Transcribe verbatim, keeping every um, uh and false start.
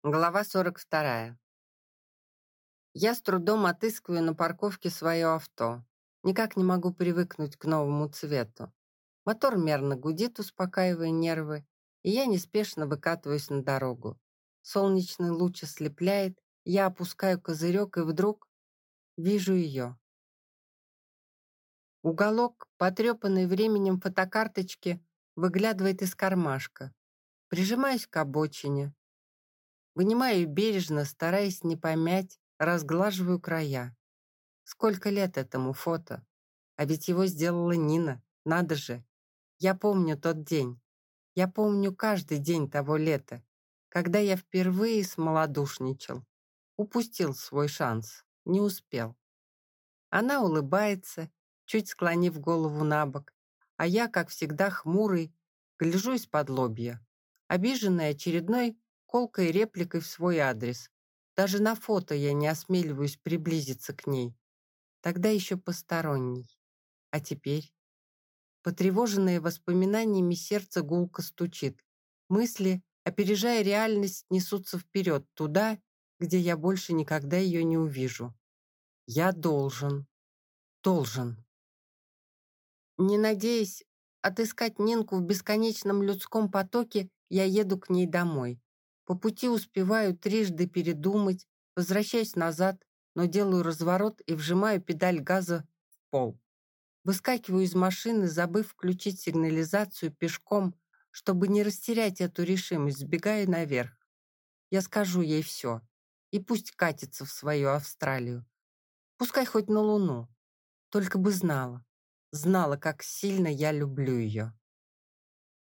Глава сорок вторая. Я с трудом отыскиваю на парковке свое авто. Никак не могу привыкнуть к новому цвету. Мотор мерно гудит, успокаивая нервы, и я неспешно выкатываюсь на дорогу. Солнечный луч ослепляет, я опускаю козырек и вдруг вижу ее. Уголок, потрепанный временем фотокарточки, выглядывает из кармашка. Прижимаюсь к обочине. Вынимаю ее бережно, стараясь не помять, разглаживаю края. Сколько лет этому фото? А ведь его сделала Нина. Надо же. Я помню тот день. Я помню каждый день того лета, когда я впервые смолодушничал. Упустил свой шанс. Не успел. Она улыбается, чуть склонив голову на бок, а я, как всегда, хмурый, гляжу из-под лобья, обиженный очередной колкой репликой в свой адрес. Даже на фото я не осмеливаюсь приблизиться к ней. Тогда еще посторонний. А теперь? Потревоженное воспоминаниями сердце гулко стучит. Мысли, опережая реальность, несутся вперед, туда, где я больше никогда ее не увижу. Я должен, должен. Не надеясь отыскать Нинку в бесконечном людском потоке, я еду к ней домой. По пути успеваю трижды передумать, возвращаюсь назад, но делаю разворот и вжимаю педаль газа в пол. Выскакиваю из машины, забыв включить сигнализацию пешком, чтобы не растерять эту решимость, сбегаю наверх. Я скажу ей все, и пусть катится в свою Австралию. Пускай хоть на Луну, только бы знала. Знала, как сильно я люблю ее.